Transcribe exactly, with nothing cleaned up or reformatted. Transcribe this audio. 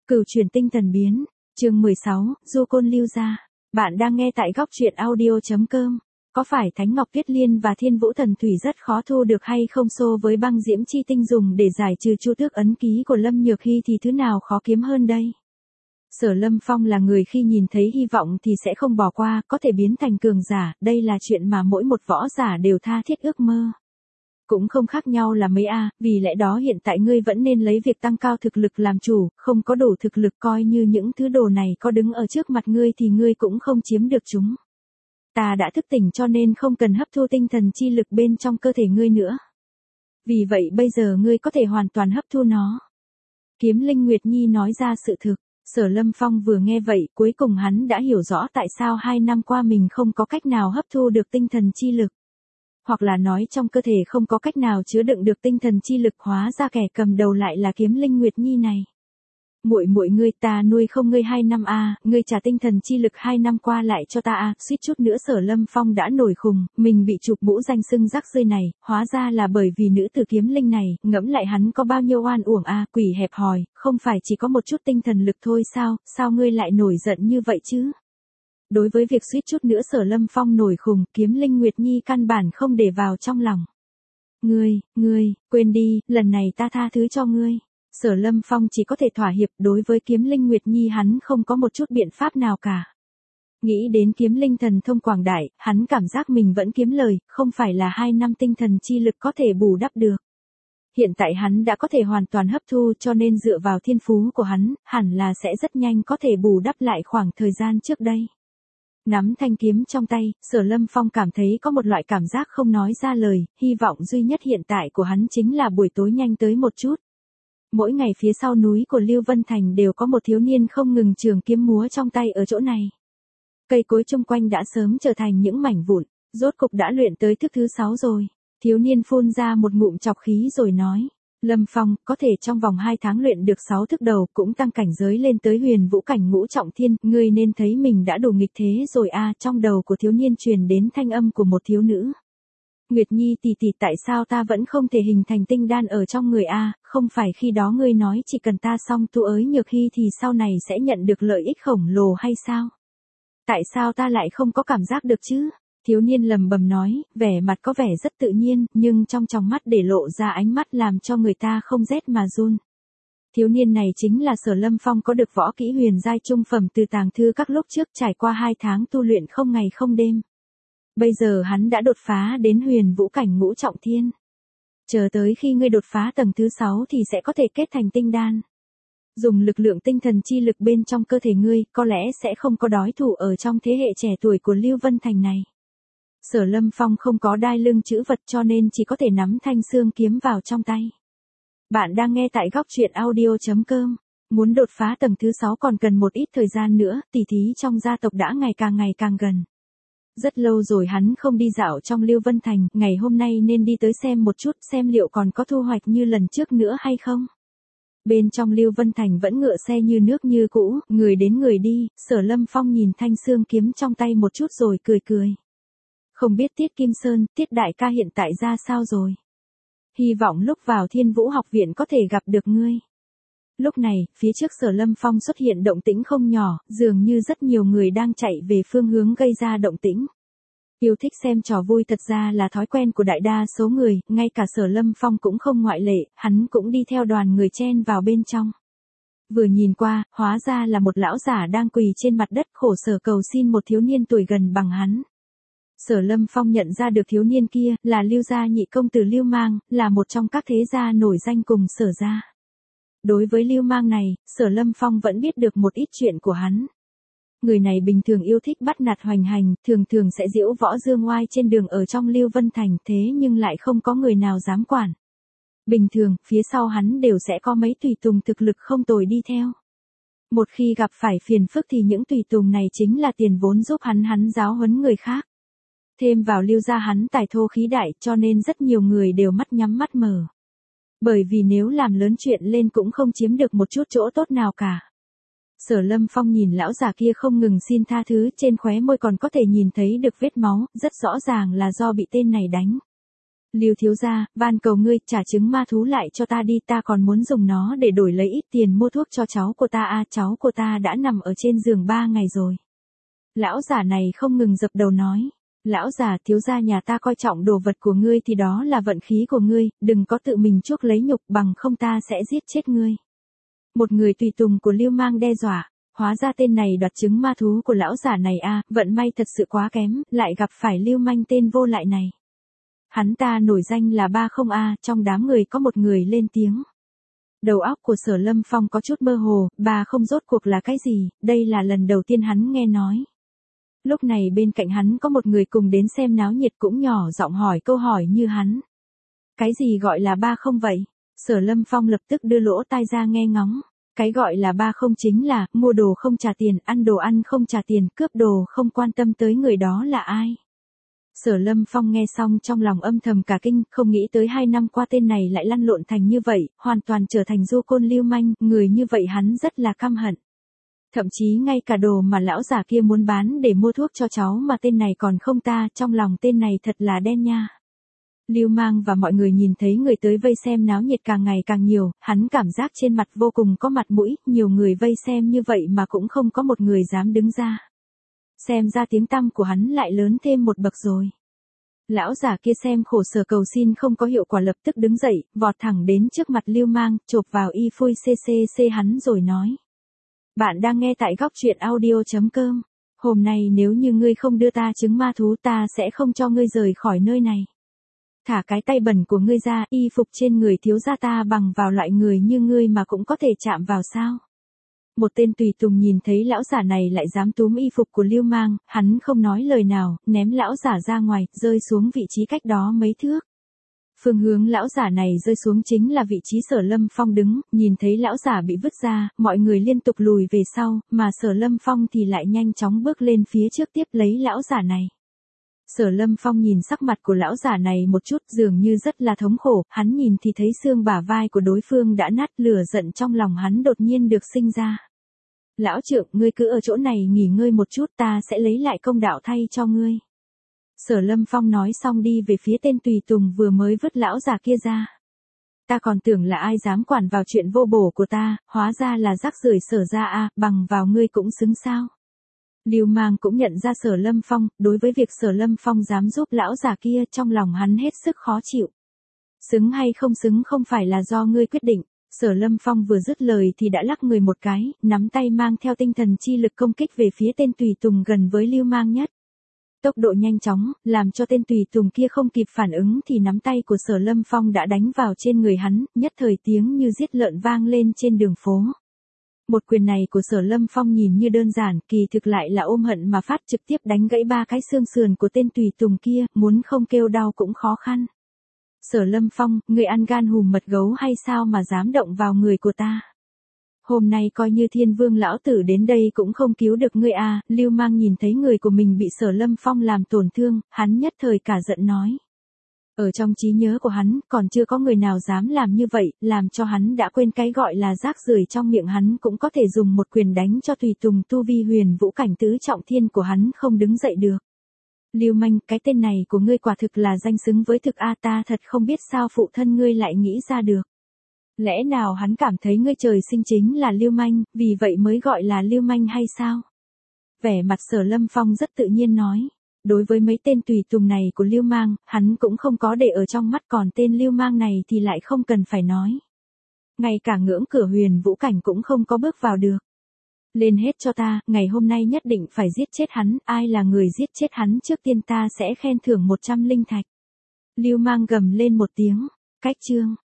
Cửu chuyển tinh thần biến, chương mười sáu, Du Côn Lưu Gia. Bạn đang nghe tại góc truyện audio.com. Có phải Thánh Ngọc Tuyết Liên và Thiên Vũ Thần Thủy rất khó thu được hay không, so với băng diễm chi tinh dùng để giải trừ chu tước ấn ký của Lâm Nhược Hy thì thứ nào khó kiếm hơn đây? Sở Lâm Phong là người khi nhìn thấy hy vọng thì sẽ không bỏ qua, có thể biến thành cường giả, đây là chuyện mà mỗi một võ giả đều tha thiết ước mơ. Cũng không khác nhau là mấy a, vì lẽ đó hiện tại ngươi vẫn nên lấy việc tăng cao thực lực làm chủ, không có đủ thực lực coi như những thứ đồ này có đứng ở trước mặt ngươi thì ngươi cũng không chiếm được chúng. Ta đã thức tỉnh cho nên không cần hấp thu tinh thần chi lực bên trong cơ thể ngươi nữa. Vì vậy bây giờ ngươi có thể hoàn toàn hấp thu nó. Kiếm Linh Nguyệt Nhi nói ra sự thực, Sở Lâm Phong vừa nghe vậy cuối cùng hắn đã hiểu rõ tại sao hai năm qua mình không có cách nào hấp thu được tinh thần chi lực. Hoặc là nói trong cơ thể không có cách nào chứa đựng được tinh thần chi lực, hóa ra kẻ cầm đầu lại là Kiếm Linh Nguyệt Nhi này. Muội muội ngươi, ta nuôi không ngươi hai năm a, à, ngươi trả tinh thần chi lực hai năm qua lại cho ta a, à. Suýt chút nữa Sở Lâm Phong đã nổi khùng, mình bị chụp mũ danh xưng rắc rơi này, hóa ra là bởi vì nữ tử Kiếm Linh này, ngẫm lại hắn có bao nhiêu oan uổng a, à, quỷ hẹp hòi, không phải chỉ có một chút tinh thần lực thôi sao, sao ngươi lại nổi giận như vậy chứ? Đối với việc suýt chút nữa Sở Lâm Phong nổi khùng, Kiếm Linh Nguyệt Nhi căn bản không để vào trong lòng. Ngươi, ngươi, quên đi, lần này ta tha thứ cho ngươi. Sở Lâm Phong chỉ có thể thỏa hiệp, đối với Kiếm Linh Nguyệt Nhi hắn không có một chút biện pháp nào cả. Nghĩ đến Kiếm Linh thần thông quảng đại, hắn cảm giác mình vẫn kiếm lời, không phải là hai năm tinh thần chi lực có thể bù đắp được. Hiện tại hắn đã có thể hoàn toàn hấp thu cho nên dựa vào thiên phú của hắn, hẳn là sẽ rất nhanh có thể bù đắp lại khoảng thời gian trước đây. Nắm thanh kiếm trong tay, Sở Lâm Phong cảm thấy có một loại cảm giác không nói ra lời, hy vọng duy nhất hiện tại của hắn chính là buổi tối nhanh tới một chút. Mỗi ngày phía sau núi của Lưu Vân Thành đều có một thiếu niên không ngừng trường kiếm múa trong tay ở chỗ này. Cây cối chung quanh đã sớm trở thành những mảnh vụn, rốt cục đã luyện tới thức thứ sáu rồi. Thiếu niên phun ra một ngụm chọc khí rồi nói. Lâm Phong, có thể trong vòng hai tháng luyện được sáu thức đầu, cũng tăng cảnh giới lên tới huyền vũ cảnh ngũ trọng thiên, ngươi nên thấy mình đã đủ nghịch thế rồi a. À, trong đầu của thiếu niên truyền đến thanh âm của một thiếu nữ. Nguyệt Nhi tỷ tỷ, tại sao ta vẫn không thể hình thành tinh đan ở trong người a, à, không phải khi đó ngươi nói chỉ cần ta xong tu ới Nhược Hy thì sau này sẽ nhận được lợi ích khổng lồ hay sao? Tại sao ta lại không có cảm giác được chứ? Thiếu niên lầm bầm nói, vẻ mặt có vẻ rất tự nhiên, nhưng trong tròng mắt để lộ ra ánh mắt làm cho người ta không rét mà run. Thiếu niên này chính là Sở Lâm Phong, có được võ kỹ huyền giai trung phẩm từ tàng thư các lúc trước, trải qua hai tháng tu luyện không ngày không đêm. Bây giờ hắn đã đột phá đến huyền vũ cảnh ngũ trọng thiên. Chờ tới khi ngươi đột phá tầng thứ sáu thì sẽ có thể kết thành tinh đan. Dùng lực lượng tinh thần chi lực bên trong cơ thể ngươi, có lẽ sẽ không có đối thủ ở trong thế hệ trẻ tuổi của Lưu Vân Thành này. Sở Lâm Phong không có đai lưng chữ vật cho nên chỉ có thể nắm thanh xương kiếm vào trong tay. Bạn đang nghe tại góc truyện audio.com. Muốn đột phá tầng thứ sáu còn cần một ít thời gian nữa, tỷ thí trong gia tộc đã ngày càng ngày càng gần. Rất lâu rồi hắn không đi dạo trong Lưu Vân Thành, ngày hôm nay nên đi tới xem một chút, xem liệu còn có thu hoạch như lần trước nữa hay không. Bên trong Lưu Vân Thành vẫn ngựa xe như nước như cũ, người đến người đi, Sở Lâm Phong nhìn thanh xương kiếm trong tay một chút rồi cười cười. Không biết Tiết Kim Sơn, Tiết đại ca hiện tại ra sao rồi? Hy vọng lúc vào Thiên Vũ học viện có thể gặp được ngươi. Lúc này, phía trước Sở Lâm Phong xuất hiện động tĩnh không nhỏ, dường như rất nhiều người đang chạy về phương hướng gây ra động tĩnh. Yêu thích xem trò vui thật ra là thói quen của đại đa số người, ngay cả Sở Lâm Phong cũng không ngoại lệ, hắn cũng đi theo đoàn người chen vào bên trong. Vừa nhìn qua, hóa ra là một lão giả đang quỳ trên mặt đất khổ sở cầu xin một thiếu niên tuổi gần bằng hắn. Sở Lâm Phong nhận ra được thiếu niên kia là Lưu gia nhị công tử Lưu Mang, là một trong các thế gia nổi danh cùng Sở gia. Đối với Lưu Mang này, Sở Lâm Phong vẫn biết được một ít chuyện của hắn. Người này bình thường yêu thích bắt nạt hoành hành, thường thường sẽ giễu võ dương oai trên đường ở trong Lưu Vân Thành, thế nhưng lại không có người nào dám quản. Bình thường, phía sau hắn đều sẽ có mấy tùy tùng thực lực không tồi đi theo. Một khi gặp phải phiền phức thì những tùy tùng này chính là tiền vốn giúp hắn hắn giáo huấn người khác. Thêm vào Lưu gia hắn tài thô khí đại cho nên rất nhiều người đều mắt nhắm mắt mở. Bởi vì nếu làm lớn chuyện lên cũng không chiếm được một chút chỗ tốt nào cả. Sở Lâm Phong nhìn lão già kia không ngừng xin tha thứ, trên khóe môi còn có thể nhìn thấy được vết máu, rất rõ ràng là do bị tên này đánh. Lưu thiếu gia, van cầu ngươi trả trứng ma thú lại cho ta đi, ta còn muốn dùng nó để đổi lấy ít tiền mua thuốc cho cháu của ta a, cháu của ta đã nằm ở trên giường ba ngày rồi. Lão giả này không ngừng dập đầu nói. Lão giả, thiếu gia nhà ta coi trọng đồ vật của ngươi thì đó là vận khí của ngươi, đừng có tự mình chuốc lấy nhục, bằng không ta sẽ giết chết ngươi. Một người tùy tùng của Lưu Mang đe dọa, hóa ra tên này đoạt trứng ma thú của lão giả này a, vận may thật sự quá kém, lại gặp phải Lưu Manh tên vô lại này. Hắn ta nổi danh là ba không a, trong đám người có một người lên tiếng. Đầu óc của Sở Lâm Phong có chút mơ hồ, ba không rốt cuộc là cái gì, đây là lần đầu tiên hắn nghe nói. Lúc này bên cạnh hắn có một người cùng đến xem náo nhiệt cũng nhỏ giọng hỏi câu hỏi như hắn. Cái gì gọi là ba không vậy? Sở Lâm Phong lập tức đưa lỗ tai ra nghe ngóng. Cái gọi là ba không chính là, mua đồ không trả tiền, ăn đồ ăn không trả tiền, cướp đồ không quan tâm tới người đó là ai. Sở Lâm Phong nghe xong trong lòng âm thầm cả kinh, không nghĩ tới hai năm qua tên này lại lăn lộn thành như vậy, hoàn toàn trở thành du côn lưu manh, người như vậy hắn rất là căm hận. Thậm chí ngay cả đồ mà lão giả kia muốn bán để mua thuốc cho cháu mà tên này còn không ta, trong lòng tên này thật là đen nha. Lưu Mang và mọi người nhìn thấy người tới vây xem náo nhiệt càng ngày càng nhiều, hắn cảm giác trên mặt vô cùng có mặt mũi, nhiều người vây xem như vậy mà cũng không có một người dám đứng ra. Xem ra tiếng tăm của hắn lại lớn thêm một bậc rồi. Lão giả kia xem khổ sở cầu xin không có hiệu quả lập tức đứng dậy, vọt thẳng đến trước mặt Lưu Mang, chộp vào y phôi ccc hắn rồi nói. Bạn đang nghe tại góc truyện audio chấm com. Hôm nay nếu như ngươi không đưa ta trứng ma thú ta sẽ không cho ngươi rời khỏi nơi này. Thả cái tay bẩn của ngươi ra, y phục trên người thiếu gia ta bằng vào loại người như ngươi mà cũng có thể chạm vào sao. Một tên tùy tùng nhìn thấy lão giả này lại dám túm y phục của Lưu Mang, hắn không nói lời nào, ném lão giả ra ngoài, rơi xuống vị trí cách đó mấy thước. Phương hướng lão giả này rơi xuống chính là vị trí Sở Lâm Phong đứng, nhìn thấy lão giả bị vứt ra, mọi người liên tục lùi về sau, mà Sở Lâm Phong thì lại nhanh chóng bước lên phía trước tiếp lấy lão giả này. Sở Lâm Phong nhìn sắc mặt của lão giả này một chút dường như rất là thống khổ, hắn nhìn thì thấy xương bả vai của đối phương đã nát, lửa giận trong lòng hắn đột nhiên được sinh ra. Lão trượng, ngươi cứ ở chỗ này nghỉ ngơi một chút ta sẽ lấy lại công đạo thay cho ngươi. Sở Lâm Phong nói xong đi về phía tên tùy tùng vừa mới vứt lão già kia ra. Ta còn tưởng là ai dám quản vào chuyện vô bổ của ta, hóa ra là rác rưởi Sở gia a, bằng vào ngươi cũng xứng sao. Lưu Mang cũng nhận ra Sở Lâm Phong, đối với việc Sở Lâm Phong dám giúp lão già kia trong lòng hắn hết sức khó chịu. Xứng hay không xứng không phải là do ngươi quyết định. Sở Lâm Phong vừa dứt lời thì đã lắc người một cái, nắm tay mang theo tinh thần chi lực công kích về phía tên tùy tùng gần với Lưu Mang nhất. Tốc độ nhanh chóng, làm cho tên tùy tùng kia không kịp phản ứng thì nắm tay của Sở Lâm Phong đã đánh vào trên người hắn, nhất thời tiếng như giết lợn vang lên trên đường phố. Một quyền này của Sở Lâm Phong nhìn như đơn giản, kỳ thực lại là ôm hận mà phát, trực tiếp đánh gãy ba cái xương sườn của tên tùy tùng kia, muốn không kêu đau cũng khó khăn. Sở Lâm Phong, ngươi ăn gan hùm mật gấu hay sao mà dám động vào người của ta? Hôm nay coi như Thiên Vương lão tử đến đây cũng không cứu được ngươi à, Lưu Mang nhìn thấy người của mình bị Sở Lâm Phong làm tổn thương, hắn nhất thời cả giận nói. Ở trong trí nhớ của hắn, còn chưa có người nào dám làm như vậy, làm cho hắn đã quên cái gọi là rác rưởi trong miệng hắn cũng có thể dùng một quyền đánh cho tùy tùng tu vi huyền vũ cảnh tứ trọng thiên của hắn không đứng dậy được. Lưu Manh, cái tên này của ngươi quả thực là danh xứng với thực a, ta thật không biết sao phụ thân ngươi lại nghĩ ra được. Lẽ nào hắn cảm thấy ngươi trời sinh chính là Lưu Manh, vì vậy mới gọi là Lưu Manh hay sao? Vẻ mặt Sở Lâm Phong rất tự nhiên nói. Đối với mấy tên tùy tùng này của Lưu Mang, hắn cũng không có để ở trong mắt, còn tên Lưu Mang này thì lại không cần phải nói. Ngay cả ngưỡng cửa huyền vũ cảnh cũng không có bước vào được. Lên hết cho ta, ngày hôm nay nhất định phải giết chết hắn, ai là người giết chết hắn trước tiên ta sẽ khen thưởng một trăm linh thạch. Lưu Mang gầm lên một tiếng, cách chương.